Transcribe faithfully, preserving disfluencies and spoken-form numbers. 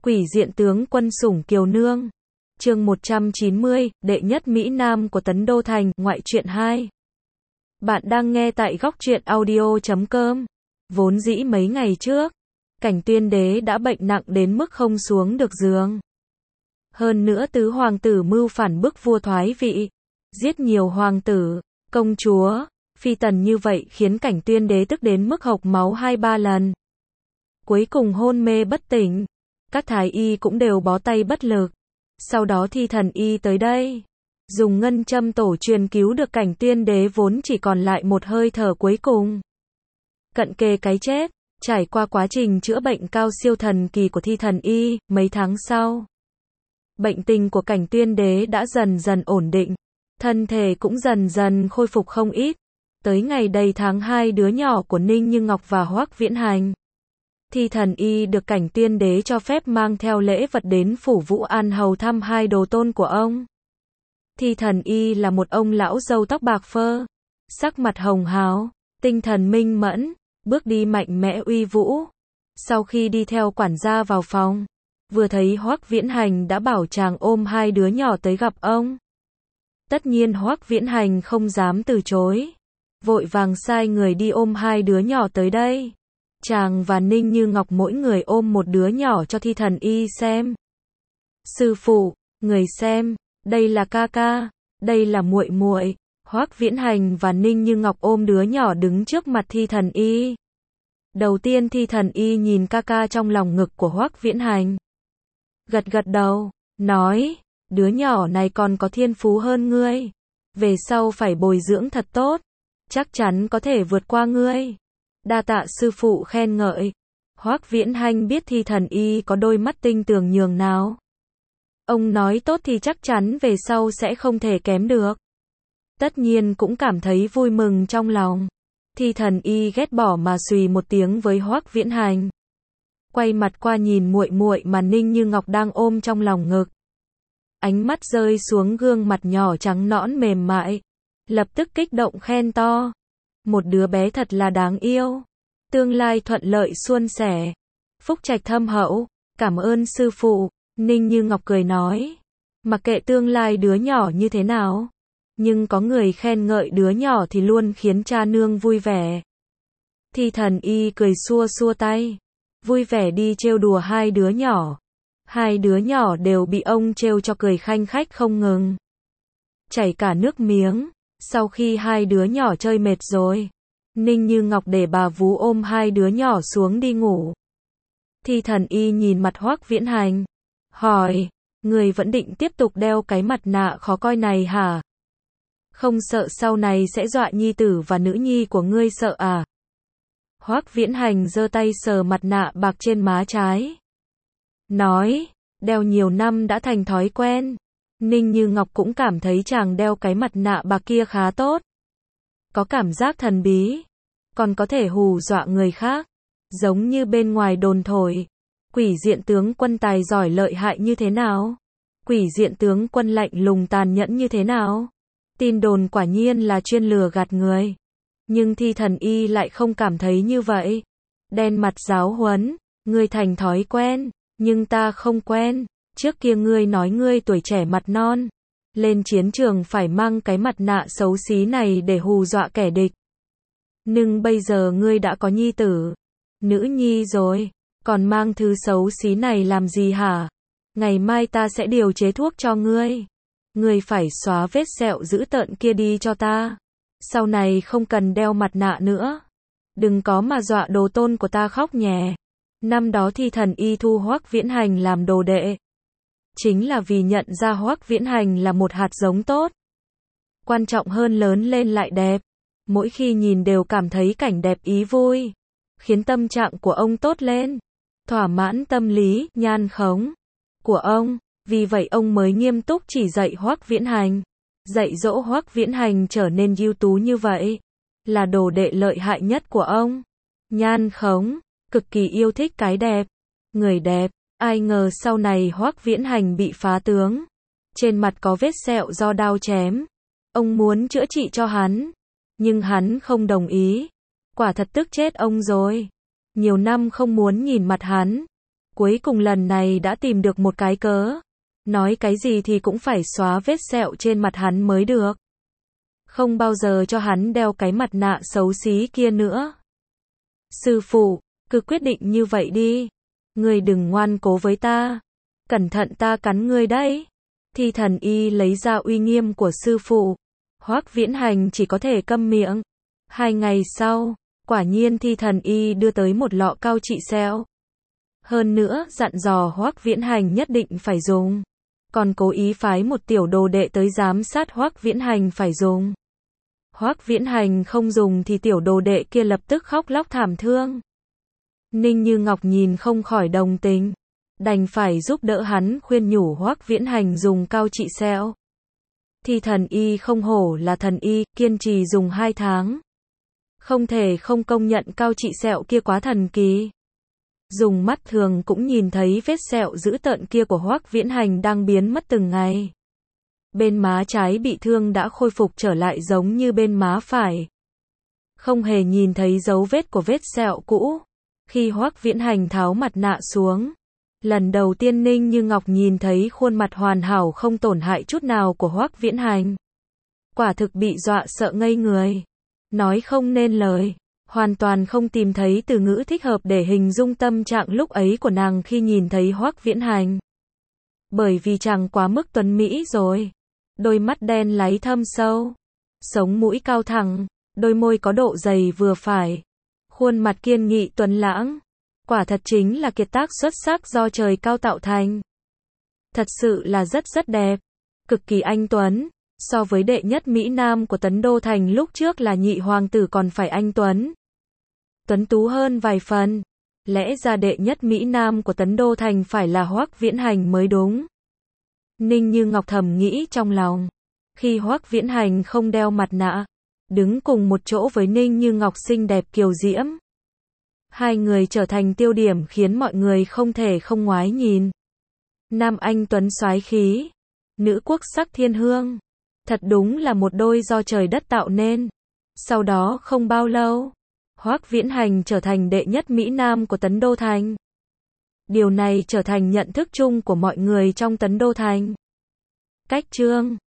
Quỷ diện tướng quân sủng kiều nương. Chương một trăm chín mươi, đệ nhất Mỹ Nam của Tấn Đô Thành, ngoại truyện hai. Bạn đang nghe tại góc truyện audio chấm com. Vốn dĩ mấy ngày trước, Cảnh Tuyên Đế đã bệnh nặng đến mức không xuống được giường. Hơn nữa tứ hoàng tử mưu phản bức vua thoái vị, giết nhiều hoàng tử, công chúa, phi tần như vậy khiến Cảnh Tuyên Đế tức đến mức hộc máu hai ba lần. Cuối cùng hôn mê bất tỉnh, các thái y cũng đều bó tay bất lực. Sau đó thi thần y tới đây, dùng ngân châm tổ truyền cứu được Cảnh Tuyên Đế vốn chỉ còn lại một hơi thở cuối cùng. Cận kề cái chết, trải qua quá trình chữa bệnh cao siêu thần kỳ của thi thần y, mấy tháng sau, bệnh tình của Cảnh Tuyên Đế đã dần dần ổn định, thân thể cũng dần dần khôi phục không ít. Tới ngày đầy tháng hai đứa nhỏ của Ninh Như Ngọc và Hoắc Viễn Hành, thi thần y được Cảnh Tuyên Đế cho phép mang theo lễ vật đến phủ Vũ An hầu thăm hai đồ tôn của ông. Thi thần y là một ông lão râu tóc bạc phơ, sắc mặt hồng hào, tinh thần minh mẫn, bước đi mạnh mẽ uy vũ. Sau khi đi theo quản gia vào phòng, vừa thấy Hoắc Viễn Hành đã bảo chàng ôm hai đứa nhỏ tới gặp ông. Tất nhiên Hoắc Viễn Hành không dám từ chối, vội vàng sai người đi ôm hai đứa nhỏ tới đây. Chàng và Ninh Như Ngọc mỗi người ôm một đứa nhỏ cho thi thần y xem. Sư phụ, người xem, đây là ca ca, đây là muội muội. Hoắc Viễn Hành và Ninh Như Ngọc ôm đứa nhỏ đứng trước mặt thi thần y. Đầu tiên thi thần y nhìn ca ca trong lòng ngực của Hoắc Viễn Hành, gật gật đầu, nói, đứa nhỏ này còn có thiên phú hơn ngươi, về sau phải bồi dưỡng thật tốt, chắc chắn có thể vượt qua ngươi. Đa tạ sư phụ khen ngợi. Hoắc Viễn Hành biết thi thần y có đôi mắt tinh tường nhường nào. Ông nói tốt thì chắc chắn về sau sẽ không thể kém được. Tất nhiên cũng cảm thấy vui mừng trong lòng. Thi thần y ghét bỏ mà xùy một tiếng với Hoắc Viễn Hành. Quay mặt qua nhìn muội muội mà Ninh Như Ngọc đang ôm trong lòng ngực. Ánh mắt rơi xuống gương mặt nhỏ trắng nõn mềm mại, lập tức kích động khen to. Một đứa bé thật là đáng yêu, tương lai thuận lợi suôn sẻ, phúc trạch thâm hậu, cảm ơn sư phụ. Ninh Như Ngọc cười nói, mặc kệ tương lai đứa nhỏ như thế nào, nhưng có người khen ngợi đứa nhỏ thì luôn khiến cha nương vui vẻ. Thi thần y cười xua xua tay, vui vẻ đi trêu đùa hai đứa nhỏ. Hai đứa nhỏ đều bị ông trêu cho cười khanh khách không ngừng, chảy cả nước miếng. Sau khi hai đứa nhỏ chơi mệt rồi, Ninh Như Ngọc để bà vú ôm hai đứa nhỏ xuống đi ngủ. Thi thần y nhìn mặt Hoắc Viễn Hành, hỏi, người vẫn định tiếp tục đeo cái mặt nạ khó coi này hả? Không sợ sau này sẽ dọa nhi tử và nữ nhi của ngươi sợ à? Hoắc Viễn Hành giơ tay sờ mặt nạ bạc trên má trái, nói, đeo nhiều năm đã thành thói quen. Ninh Như Ngọc cũng cảm thấy chàng đeo cái mặt nạ bạc kia khá tốt. Có cảm giác thần bí, còn có thể hù dọa người khác. Giống như bên ngoài đồn thổi, quỷ diện tướng quân tài giỏi lợi hại như thế nào? Quỷ diện tướng quân lạnh lùng tàn nhẫn như thế nào? Tin đồn quả nhiên là chuyên lừa gạt người. Nhưng thi thần y lại không cảm thấy như vậy. Đen mặt giáo huấn, ngươi thành thói quen, nhưng ta không quen. Trước kia ngươi nói ngươi tuổi trẻ mặt non, lên chiến trường phải mang cái mặt nạ xấu xí này để hù dọa kẻ địch. Nhưng bây giờ ngươi đã có nhi tử, nữ nhi rồi, còn mang thứ xấu xí này làm gì hả? Ngày mai ta sẽ điều chế thuốc cho ngươi. Ngươi phải xóa vết sẹo dữ tợn kia đi cho ta. Sau này không cần đeo mặt nạ nữa. Đừng có mà dọa đồ tôn của ta khóc nhè. Năm đó thi thần y thu Hoắc Viễn Hành làm đồ đệ, chính là vì nhận ra Hoắc Viễn Hành là một hạt giống tốt. Quan trọng hơn lớn lên lại đẹp. Mỗi khi nhìn đều cảm thấy cảnh đẹp ý vui, khiến tâm trạng của ông tốt lên, thỏa mãn tâm lý, nhan khống của ông. Vì vậy ông mới nghiêm túc chỉ dạy Hoắc Viễn Hành, dạy dỗ Hoắc Viễn Hành trở nên ưu tú như vậy, là đồ đệ lợi hại nhất của ông. Nhan khống, cực kỳ yêu thích cái đẹp, người đẹp. Ai ngờ sau này Hoắc Viễn Hành bị phá tướng, trên mặt có vết sẹo do đao chém. Ông muốn chữa trị cho hắn, nhưng hắn không đồng ý. Quả thật tức chết ông rồi. Nhiều năm không muốn nhìn mặt hắn, Cuối cùng lần này đã tìm được một cái cớ. Nói cái gì thì cũng phải xóa vết sẹo trên mặt hắn mới được. Không bao giờ cho hắn đeo cái mặt nạ xấu xí kia nữa. Sư phụ, cứ quyết định như vậy đi. Ngươi đừng ngoan cố với ta. Cẩn thận ta cắn ngươi đấy. Thi Thần Y lấy ra uy nghiêm của sư phụ. Hoắc Viễn Hành chỉ có thể câm miệng. Hai ngày sau, quả nhiên Thi Thần Y đưa tới một lọ cao trị sẹo. Hơn nữa, dặn dò Hoắc Viễn Hành nhất định phải dùng. Còn cố ý phái một tiểu đồ đệ tới giám sát Hoắc Viễn Hành phải dùng. Hoắc Viễn Hành không dùng thì tiểu đồ đệ kia lập tức khóc lóc thảm thương. Ninh Như Ngọc nhìn không khỏi đồng tình, đành phải giúp đỡ hắn khuyên nhủ Hoắc Viễn Hành dùng cao trị sẹo. Thi Thần Y không hổ là thần y, kiên trì dùng hai tháng. Không thể không công nhận cao trị sẹo kia quá thần kỳ. Dùng mắt thường cũng nhìn thấy vết sẹo dữ tợn kia của Hoắc Viễn Hành đang biến mất từng ngày. Bên má trái bị thương đã khôi phục trở lại giống như bên má phải. Không hề nhìn thấy dấu vết của vết sẹo cũ. Khi Hoắc Viễn Hành tháo mặt nạ xuống, lần đầu tiên Ninh Như Ngọc nhìn thấy khuôn mặt hoàn hảo không tổn hại chút nào của Hoắc Viễn Hành. Quả thực bị dọa sợ ngây người. Nói không nên lời. Hoàn toàn không tìm thấy từ ngữ thích hợp để hình dung tâm trạng lúc ấy của nàng khi nhìn thấy Hoắc Viễn Hành. Bởi vì chàng quá mức tuấn mỹ rồi. Đôi mắt đen láy thâm sâu. Sống mũi cao thẳng. Đôi môi có độ dày vừa phải. Khuôn mặt kiên nghị tuấn lãng. Quả thật chính là kiệt tác xuất sắc do trời cao tạo thành. Thật sự là rất rất đẹp. Cực kỳ anh tuấn. So với đệ nhất Mỹ Nam của Tấn Đô Thành lúc trước là nhị hoàng tử còn phải anh tuấn. Tuấn tú hơn vài phần. Lẽ ra đệ nhất Mỹ Nam của Tấn Đô Thành phải là Hoắc Viễn Hành mới đúng. Ninh Như Ngọc thầm nghĩ trong lòng. Khi Hoắc Viễn Hành không đeo mặt nạ, đứng cùng một chỗ với Ninh Như Ngọc xinh đẹp kiều diễm. Hai người trở thành tiêu điểm khiến mọi người không thể không ngoái nhìn. Nam anh tuấn soái khí, nữ quốc sắc thiên hương. Thật đúng là một đôi do trời đất tạo nên. Sau đó không bao lâu, Hoắc Viễn Hành trở thành đệ nhất Mỹ Nam của Tấn Đô Thành. Điều này trở thành nhận thức chung của mọi người trong Tấn Đô Thành. Cách chương